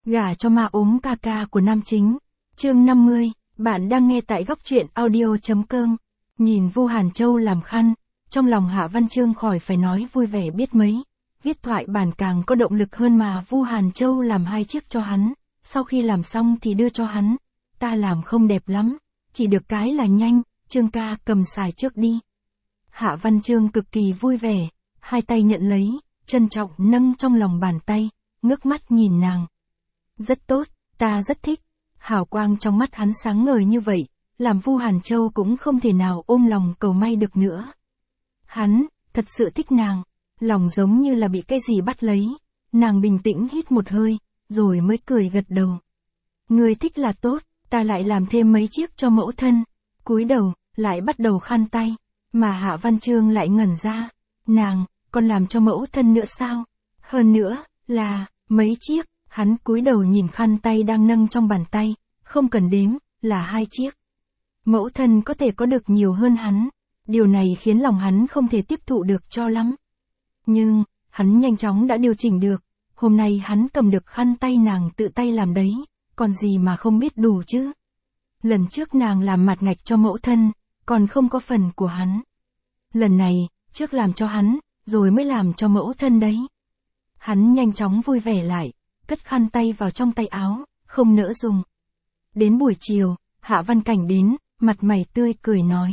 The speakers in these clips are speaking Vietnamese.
Gả cho ma ốm ca ca của nam chính. Chương 50, bạn đang nghe tại góc truyện audio.com. Nhìn Vu Hàn Châu làm khăn, trong lòng Hạ Văn Chương khỏi phải nói vui vẻ biết mấy. Viết thoại bản càng có động lực hơn mà. Vu Hàn Châu làm 2 chiếc cho hắn, sau khi làm xong thì đưa cho hắn. Ta làm không đẹp lắm, chỉ được cái là nhanh, Chương ca cầm xài trước đi. Hạ Văn Chương cực kỳ vui vẻ, 2 tay nhận lấy, trân trọng nâng trong lòng bàn tay, ngước mắt nhìn nàng. Rất tốt, ta rất thích. Hào quang trong mắt hắn sáng ngời như vậy, làm Vu Hàn Châu cũng không thể nào ôm lòng cầu may được nữa. Hắn, thật sự thích nàng, lòng giống như là bị cái gì bắt lấy. Nàng bình tĩnh hít một hơi, rồi mới cười gật đầu. Ngươi thích là tốt, ta lại làm thêm mấy chiếc cho mẫu thân. Cúi đầu, lại bắt đầu khăn tay, mà Hạ Văn Chương lại ngẩn ra. Nàng, còn làm cho mẫu thân nữa sao? Hơn nữa, là, mấy chiếc. Hắn cúi đầu nhìn khăn tay đang nâng trong bàn tay, không cần đếm, là 2 chiếc. Mẫu thân có thể có được nhiều hơn hắn, điều này khiến lòng hắn không thể tiếp thụ được cho lắm. Nhưng, hắn nhanh chóng đã điều chỉnh được, hôm nay hắn cầm được khăn tay nàng tự tay làm đấy, còn gì mà không biết đủ chứ. Lần trước nàng làm mặt ngạch cho mẫu thân, còn không có phần của hắn. Lần này, trước làm cho hắn, rồi mới làm cho mẫu thân đấy. Hắn nhanh chóng vui vẻ lại, cất khăn tay vào trong tay áo, không nỡ dùng. Đến buổi chiều, Hạ Văn Cảnh đến, mặt mày tươi cười nói.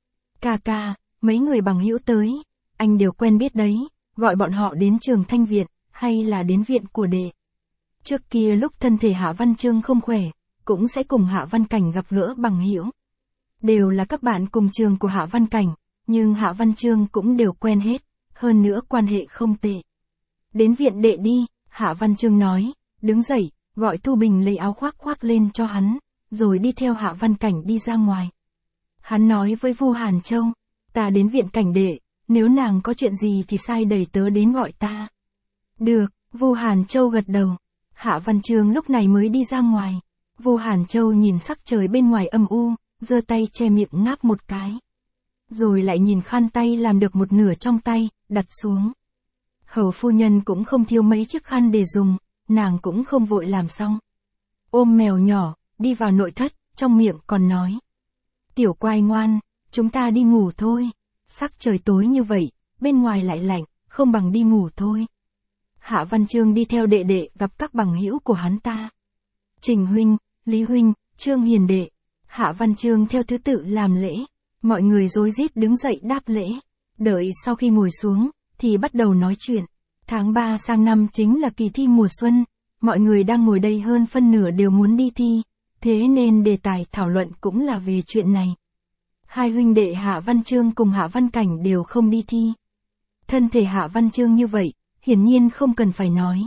Ca ca, mấy người bằng hữu tới, anh đều quen biết đấy, gọi bọn họ đến trường Thanh Viện, hay là đến viện của đệ. Trước kia lúc thân thể Hạ Văn Chương không khỏe, cũng sẽ cùng Hạ Văn Cảnh gặp gỡ bằng hữu. Đều là các bạn cùng trường của Hạ Văn Cảnh, nhưng Hạ Văn Chương cũng đều quen hết, hơn nữa quan hệ không tệ. Đến viện đệ đi. Hạ Văn Chương nói, đứng dậy, gọi Thu Bình lấy áo khoác khoác lên cho hắn, rồi đi theo Hạ Văn Cảnh đi ra ngoài. Hắn nói với Vu Hàn Châu, ta đến viện Cảnh đệ, nếu nàng có chuyện gì thì sai đẩy tớ đến gọi ta. Được, Vu Hàn Châu gật đầu. Hạ Văn Chương lúc này mới đi ra ngoài. Vu Hàn Châu nhìn sắc trời bên ngoài âm u, giơ tay che miệng ngáp một cái. Rồi lại nhìn khăn tay làm được một nửa trong tay, đặt xuống. Hầu phu nhân cũng không thiếu mấy chiếc khăn để dùng, nàng cũng không vội làm xong. Ôm mèo nhỏ, đi vào nội thất, trong miệng còn nói. Tiểu Quai ngoan, chúng ta đi ngủ thôi. Sắc trời tối như vậy, bên ngoài lại lạnh, không bằng đi ngủ thôi. Hạ Văn Chương đi theo đệ đệ gặp các bằng hữu của hắn ta. Trình huynh, Lý huynh, Trương Hiền đệ. Hạ Văn Chương theo thứ tự làm lễ, mọi người rối rít đứng dậy đáp lễ. Đợi sau khi ngồi xuống, thì bắt đầu nói chuyện. Tháng 3 sang năm chính là kỳ thi mùa xuân, mọi người đang ngồi đây hơn phân nửa đều muốn đi thi, thế nên đề tài thảo luận cũng là về chuyện này. 2 huynh đệ Hạ Văn Chương cùng Hạ Văn Cảnh đều không đi thi. Thân thể Hạ Văn Chương như vậy, hiển nhiên không cần phải nói.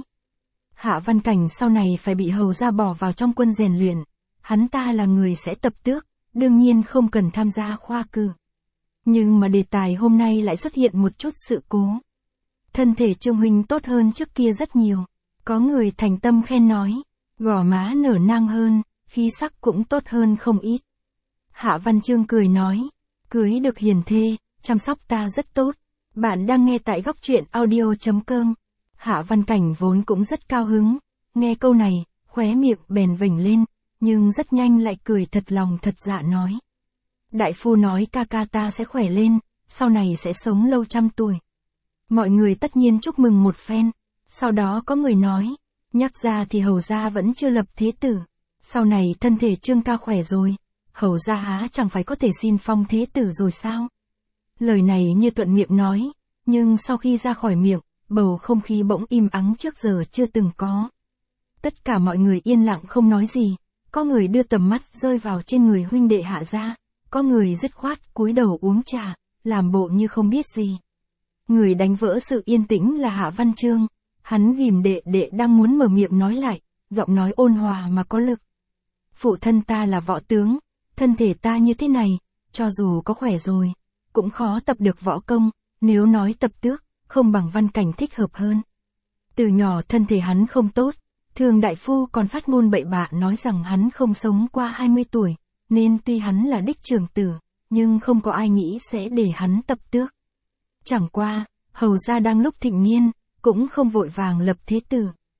Hạ Văn Cảnh sau này phải bị hầu ra bỏ vào trong quân rèn luyện, hắn ta là người sẽ tập tước, đương nhiên không cần tham gia khoa cử. Nhưng mà đề tài hôm nay lại xuất hiện một chút sự cố. Thân thể Trương huynh tốt hơn trước kia rất nhiều. Có người thành tâm khen nói, gò má nở nang hơn, khí sắc cũng tốt hơn không ít. Hạ Văn Chương cười nói, cưới được hiền thê, chăm sóc ta rất tốt. Bạn đang nghe tại góc truyện audio.com. Hạ Văn Cảnh vốn cũng rất cao hứng, nghe câu này, khóe miệng bèn vểnh lên, nhưng rất nhanh lại cười thật lòng thật dạ nói. Đại phu nói ca ca ta sẽ khỏe lên, sau này sẽ sống lâu 100 tuổi. Mọi người tất nhiên chúc mừng một phen, sau đó có người nói, nhắc ra thì hầu gia vẫn chưa lập thế tử, sau này thân thể Trương ca khỏe rồi, hầu gia há chẳng phải có thể xin phong thế tử rồi sao? Lời này như thuận miệng nói, nhưng sau khi ra khỏi miệng, bầu không khí bỗng im ắng trước giờ chưa từng có. Tất cả mọi người yên lặng không nói gì, có người đưa tầm mắt rơi vào trên người huynh đệ Hạ gia. Có người dứt khoát cúi đầu uống trà, làm bộ như không biết gì. Người đánh vỡ sự yên tĩnh là Hạ Văn Chương, hắn ghìm đệ đệ đang muốn mở miệng nói lại, giọng nói ôn hòa mà có lực. Phụ thân ta là võ tướng, thân thể ta như thế này, cho dù có khỏe rồi, cũng khó tập được võ công, nếu nói tập tước, không bằng Văn Cảnh thích hợp hơn. Từ nhỏ thân thể hắn không tốt, thường đại phu còn phát ngôn bậy bạ nói rằng hắn không sống qua 20 tuổi. Nên tuy hắn là đích trưởng tử, nhưng không có ai nghĩ sẽ để hắn tập tước. Chẳng qua, hầu gia đang lúc thịnh niên, cũng không vội vàng lập thế tử.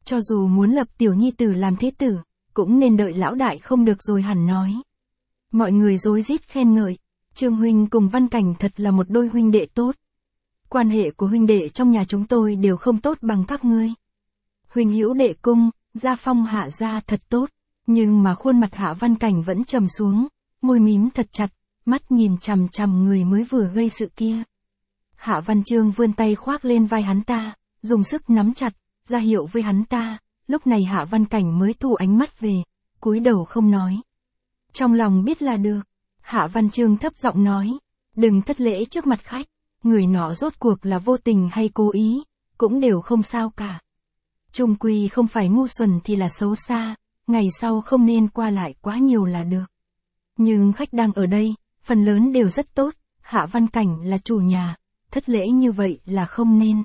Cho dù muốn lập tiểu nhi tử làm thế tử, cũng nên đợi lão đại không được rồi hẳn nói. Mọi người rối rít khen ngợi, Trương huynh cùng Văn Cảnh thật là một đôi huynh đệ tốt. Quan hệ của huynh đệ trong nhà chúng tôi đều không tốt bằng các ngươi. Huynh hữu đệ cung, gia phong Hạ gia thật tốt, nhưng mà khuôn mặt Hạ Văn Cảnh vẫn trầm xuống, môi mím thật chặt, mắt nhìn chằm chằm người mới vừa gây sự kia. Hạ Văn Chương vươn tay khoác lên vai hắn ta, dùng sức nắm chặt, ra hiệu với hắn ta, lúc này Hạ Văn Cảnh mới thu ánh mắt về, cúi đầu không nói. Trong lòng biết là được, Hạ Văn Chương thấp giọng nói, đừng thất lễ trước mặt khách, người nọ rốt cuộc là vô tình hay cố ý, cũng đều không sao cả. Chung quy không phải ngu xuẩn thì là xấu xa, ngày sau không nên qua lại quá nhiều là được. Nhưng khách đang ở đây, phần lớn đều rất tốt, Hạ Văn Cảnh là chủ nhà, thất lễ như vậy là không nên.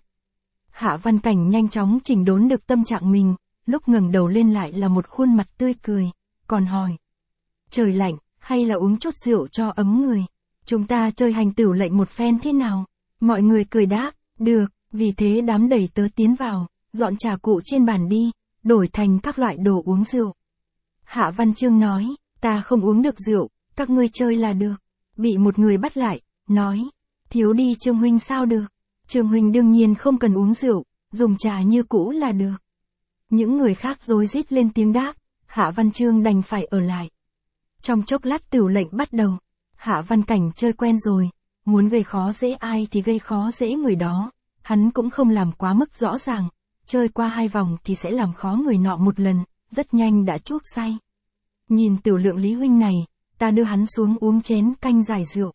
Hạ Văn Cảnh nhanh chóng chỉnh đốn được tâm trạng mình, lúc ngẩng đầu lên lại là một khuôn mặt tươi cười, còn hỏi. Trời lạnh, hay là uống chút rượu cho ấm người? Chúng ta chơi hành tửu lệnh một phen thế nào? Mọi người cười đáp, được, vì thế đám đầy tớ tiến vào, dọn trà cụ trên bàn đi, đổi thành các loại đồ uống rượu. Hạ Văn Chương nói, ta không uống được rượu, các ngươi chơi là được. Bị một người bắt lại, nói, thiếu đi Trương huynh sao được? Trương huynh đương nhiên không cần uống rượu, dùng trà như cũ là được. Những người khác rối rít lên tiếng đáp, Hạ Văn Chương đành phải ở lại. Trong chốc lát tửu lệnh bắt đầu, Hạ Văn Cảnh chơi quen rồi, muốn gây khó dễ ai thì gây khó dễ người đó, hắn cũng không làm quá mức rõ ràng, chơi qua 2 vòng thì sẽ làm khó người nọ một lần, rất nhanh đã chuốc say. Nhìn tiểu lượng Lý huynh này, ta đưa hắn xuống uống chén canh giải rượu.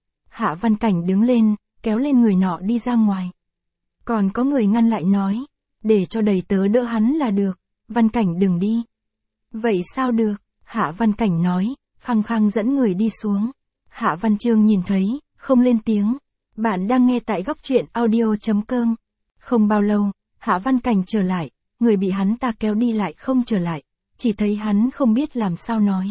Hạ Văn Cảnh đứng lên, kéo lên người nọ đi ra ngoài. Còn có người ngăn lại nói, để cho đầy tớ đỡ hắn là được, Văn Cảnh đừng đi. Vậy sao được, Hạ Văn Cảnh nói, khăng khăng dẫn người đi xuống. Hạ Văn Chương nhìn thấy, không lên tiếng. Bạn đang nghe tại góc truyện audio.com. Không bao lâu, Hạ Văn Cảnh trở lại, người bị hắn ta kéo đi lại không trở lại, chỉ thấy hắn không biết làm sao nói.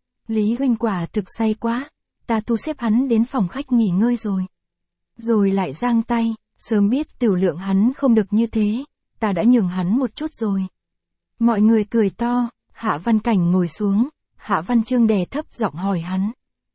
Lý huynh quả thực say quá, ta thu xếp hắn đến phòng khách nghỉ ngơi rồi. Rồi lại giang tay, sớm biết tiểu lượng hắn không được như thế, ta đã nhường hắn một chút rồi. Mọi người cười to, Hạ Văn Cảnh ngồi xuống, Hạ Văn Chương đè thấp giọng hỏi hắn.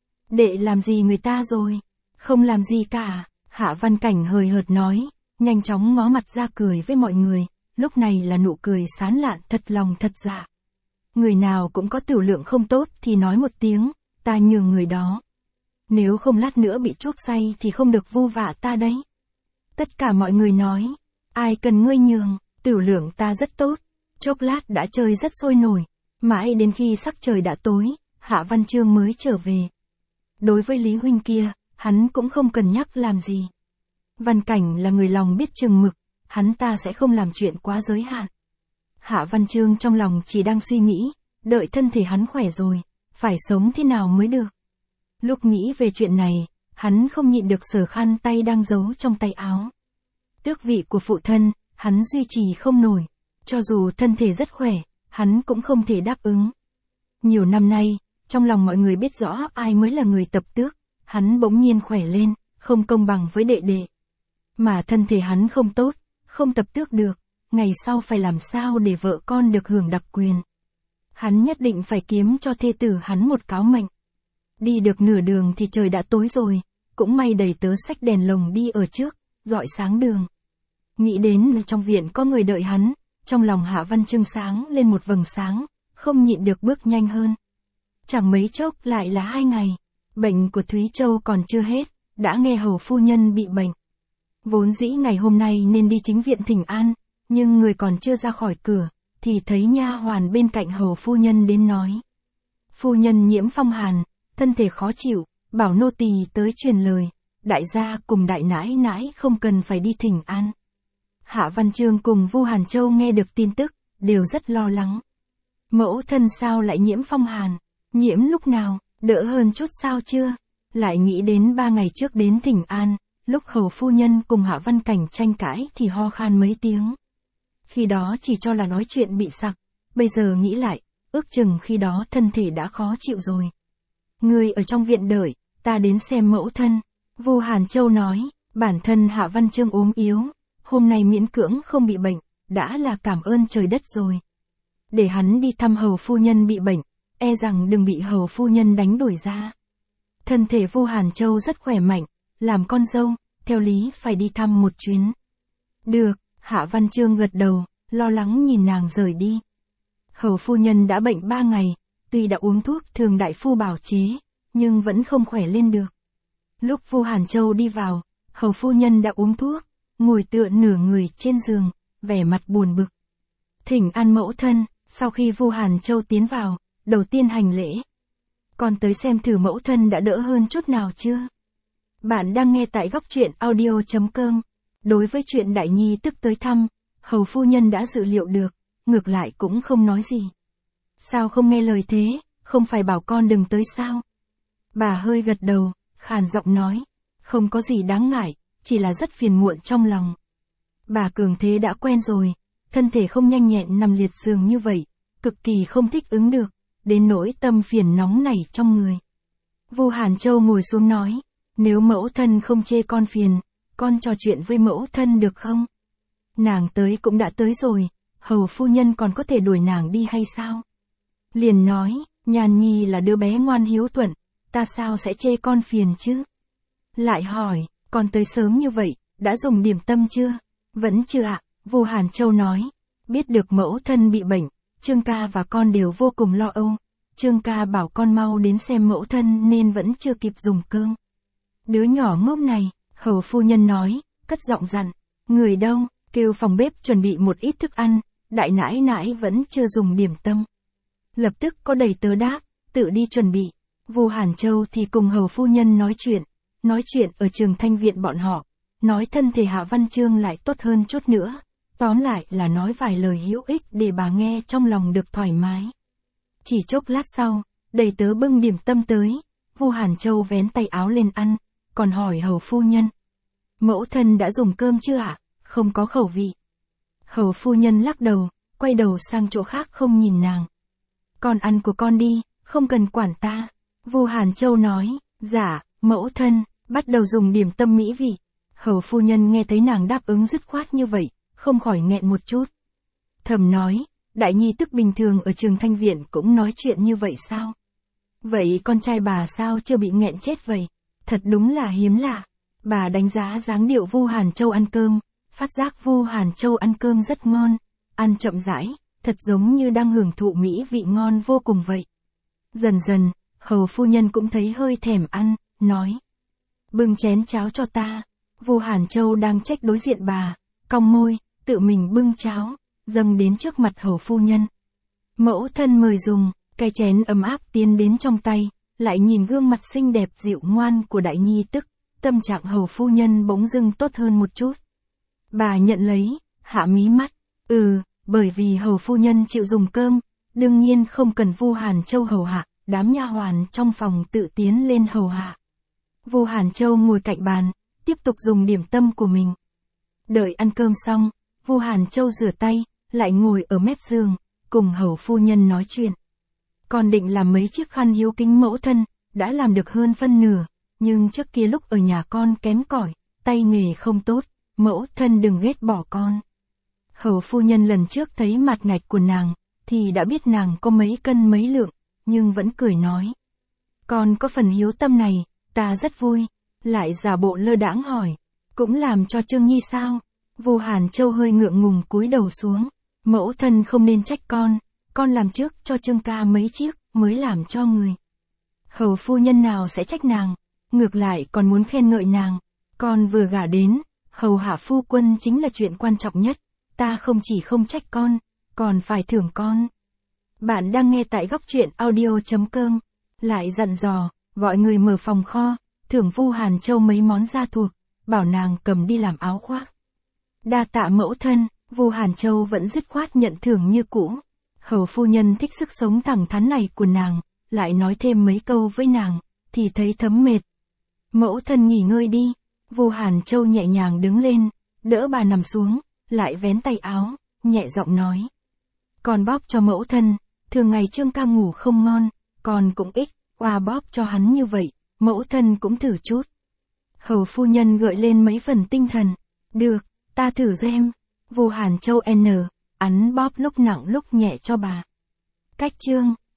Đệ làm gì người ta rồi? Không làm gì cả, Hạ Văn Cảnh hời hợt nói, nhanh chóng ngó mặt ra cười với mọi người, lúc này là nụ cười sán lạn thật lòng thật dạ. Người nào cũng có tiểu lượng không tốt thì nói một tiếng, ta nhường người đó. Nếu không lát nữa bị chuốc say thì không được vu vạ ta đấy. Tất cả mọi người nói, ai cần ngươi nhường, tiểu lượng ta rất tốt. Chốc lát đã chơi rất sôi nổi, mãi đến khi sắc trời đã tối, Hạ Văn Chương mới trở về. Đối với Lý huynh kia, hắn cũng không cần nhắc làm gì. Văn Cảnh là người lòng biết chừng mực, hắn ta sẽ không làm chuyện quá giới hạn. Hạ Văn Chương trong lòng chỉ đang suy nghĩ, đợi thân thể hắn khỏe rồi, phải sống thế nào mới được. Lúc nghĩ về chuyện này, hắn không nhịn được sờ khăn tay đang giấu trong tay áo. Tước vị của phụ thân, hắn duy trì không nổi, cho dù thân thể rất khỏe, hắn cũng không thể đáp ứng. Nhiều năm nay, trong lòng mọi người biết rõ ai mới là người tập tước, hắn bỗng nhiên khỏe lên, không công bằng với đệ đệ. Mà thân thể hắn không tốt, không tập tước được, ngày sau phải làm sao để vợ con được hưởng đặc quyền. Hắn nhất định phải kiếm cho thê tử hắn một cáo mệnh. Đi được nửa đường thì trời đã tối rồi, cũng may đầy tớ xách đèn lồng đi ở trước, rọi sáng đường. Nghĩ đến trong viện có người đợi hắn, trong lòng Hạ Văn Chương sáng lên một vầng sáng, không nhịn được bước nhanh hơn. Chẳng mấy chốc lại là 2 ngày, bệnh của Thúy Châu còn chưa hết, đã nghe hầu phu nhân bị bệnh. Vốn dĩ ngày hôm nay nên đi chính viện thỉnh an, nhưng người còn chưa ra khỏi cửa, thì thấy nha hoàn bên cạnh hầu phu nhân đến nói. Phu nhân nhiễm phong hàn, thân thể khó chịu, bảo nô tỳ tới truyền lời, đại gia cùng đại nãi nãi không cần phải đi thỉnh an. Hạ Văn Chương cùng Vu Hàn Châu nghe được tin tức, đều rất lo lắng. Mẫu thân sao lại nhiễm phong hàn? Nhiễm lúc nào, đỡ hơn chút sao chưa? Lại nghĩ đến 3 ngày trước đến thỉnh an, lúc hầu phu nhân cùng Hạ Văn Cảnh tranh cãi thì ho khan mấy tiếng. Khi đó chỉ cho là nói chuyện bị sặc, bây giờ nghĩ lại, ước chừng khi đó thân thể đã khó chịu rồi. Người ở trong viện đợi, ta đến xem mẫu thân. Vu Hàn Châu nói, bản thân Hạ Văn Chương ốm yếu, hôm nay miễn cưỡng không bị bệnh, đã là cảm ơn trời đất rồi. Để hắn đi thăm hầu phu nhân bị bệnh, e rằng đừng bị hầu phu nhân đánh đuổi ra. Thân thể Vu Hàn Châu rất khỏe mạnh, làm con dâu, theo lý phải đi thăm một chuyến. Được, Hạ Văn Chương gật đầu, lo lắng nhìn nàng rời đi. Hầu phu nhân đã bệnh 3 ngày, tuy đã uống thuốc thường đại phu bảo chế, nhưng vẫn không khỏe lên được. Lúc Vu Hàn Châu đi vào, hầu phu nhân đã uống thuốc, ngồi tựa nửa người trên giường, vẻ mặt buồn bực. Thỉnh an mẫu thân, sau khi Vu Hàn Châu tiến vào, đầu tiên hành lễ. Con tới xem thử mẫu thân đã đỡ hơn chút nào chưa? Bạn đang nghe tại góc truyện audio.com. Đối với chuyện Đại Nhi tức tới thăm, hầu phu nhân đã dự liệu được, ngược lại cũng không nói gì. Sao không nghe lời thế, không phải bảo con đừng tới sao? Bà hơi gật đầu, khàn giọng nói, không có gì đáng ngại, chỉ là rất phiền muộn trong lòng. Bà cường thế đã quen rồi, thân thể không nhanh nhẹn nằm liệt giường như vậy, cực kỳ không thích ứng được, đến nỗi tâm phiền nóng nảy trong người. Vu Hàn Châu ngồi xuống nói, nếu mẫu thân không chê con phiền, con trò chuyện với mẫu thân được không? Nàng tới cũng đã tới rồi, hầu phu nhân còn có thể đuổi nàng đi hay sao? Liền nói, Nhàn Nhi là đứa bé ngoan hiếu thuận, ta sao sẽ chê con phiền chứ? Lại hỏi, con tới sớm như vậy, đã dùng điểm tâm chưa? Vẫn chưa ạ, Vu Hàn Châu nói, biết được mẫu thân bị bệnh, Trương ca và con đều vô cùng lo âu. Trương ca bảo con mau đến xem mẫu thân nên vẫn chưa kịp dùng cơm. Đứa nhỏ ngốc này, hầu phu nhân nói, cất giọng dặn, người đâu, kêu phòng bếp chuẩn bị một ít thức ăn, đại nãi nãi vẫn chưa dùng điểm tâm. Lập tức có đầy tớ đáp, tự đi chuẩn bị. Vu Hàn Châu thì cùng hầu phu nhân nói chuyện ở Trường Thanh Viện bọn họ, nói thân thể Hạ Văn Chương lại tốt hơn chút nữa, tóm lại là nói vài lời hữu ích để bà nghe trong lòng được thoải mái. Chỉ chốc lát sau, đầy tớ bưng điểm tâm tới, Vu Hàn Châu vén tay áo lên ăn, còn hỏi hầu phu nhân. Mẫu thân đã dùng cơm chưa ạ? Không có khẩu vị. Hầu phu nhân lắc đầu, quay đầu sang chỗ khác không nhìn nàng. Con ăn của con đi, không cần quản ta. Vu Hàn Châu nói, dạ, mẫu thân, bắt đầu dùng điểm tâm mỹ vị. Hầu phu nhân nghe thấy nàng đáp ứng dứt khoát như vậy, không khỏi nghẹn một chút. Thầm nói, Đại Nhi tức bình thường ở Trường Thanh Viện cũng nói chuyện như vậy sao? Vậy con trai bà sao chưa bị nghẹn chết vậy? Thật đúng là hiếm lạ. Bà đánh giá dáng điệu Vu Hàn Châu ăn cơm, phát giác Vu Hàn Châu ăn cơm rất ngon, ăn chậm rãi, thật giống như đang hưởng thụ mỹ vị ngon vô cùng vậy. Dần dần, hầu phu nhân cũng thấy hơi thèm ăn, nói. Bưng chén cháo cho ta. Vu Hàn Châu đang trách đối diện bà, cong môi, tự mình bưng cháo, dâng đến trước mặt hầu phu nhân. Mẫu thân mời dùng, cái chén ấm áp tiến đến trong tay, lại nhìn gương mặt xinh đẹp dịu ngoan của Đại Nhi tức, tâm trạng hầu phu nhân bỗng dưng tốt hơn một chút. Bà nhận lấy, hạ mí mắt, bởi vì hầu phu nhân chịu dùng cơm, đương nhiên không cần Vu Hàn Châu hầu hạ, đám nha hoàn trong phòng tự tiến lên hầu hạ. Vu Hàn Châu ngồi cạnh bàn, tiếp tục dùng điểm tâm của mình. Đợi ăn cơm xong, Vu Hàn Châu rửa tay, lại ngồi ở mép giường, cùng hầu phu nhân nói chuyện. Con định làm mấy chiếc khăn hiếu kính mẫu thân, đã làm được hơn phân nửa, nhưng trước kia lúc ở nhà con kém cỏi, tay nghề không tốt, mẫu thân đừng ghét bỏ con. Hầu phu nhân lần trước thấy mặt ngạch của nàng, thì đã biết nàng có mấy cân mấy lượng, nhưng vẫn cười nói. Con có phần hiếu tâm này, ta rất vui, lại giả bộ lơ đãng hỏi, cũng làm cho Trương Nhi sao? Vu Hàn Châu hơi ngượng ngùng cúi đầu xuống, mẫu thân không nên trách con làm trước cho Trương ca mấy chiếc, mới làm cho người. Hầu phu nhân nào sẽ trách nàng, ngược lại còn muốn khen ngợi nàng, con vừa gả đến, hầu hạ phu quân chính là chuyện quan trọng nhất, ta không chỉ không trách con, còn phải thưởng con. Bạn đang nghe tại góc truyện audio.com, lại dặn dò, gọi người mở phòng kho, thưởng Vu Hàn Châu mấy món gia thuộc, bảo nàng cầm đi làm áo khoác. Đa tạ mẫu thân, Vu Hàn Châu vẫn dứt khoát nhận thưởng như cũ. Hầu phu nhân thích sức sống thẳng thắn này của nàng, lại nói thêm mấy câu với nàng, thì thấy thấm mệt. Mẫu thân nghỉ ngơi đi. Vu Hàn Châu nhẹ nhàng đứng lên, đỡ bà nằm xuống, lại vén tay áo, nhẹ giọng nói. Con bóp cho mẫu thân, thường ngày Trương ca ngủ không ngon, con cũng ích, bóp cho hắn như vậy, mẫu thân cũng thử chút. Hầu phu nhân gợi lên mấy phần tinh thần. Được, ta thử xem. Vu Hàn Châu N. Ắn bóp lúc nặng lúc nhẹ cho bà. Cách chương.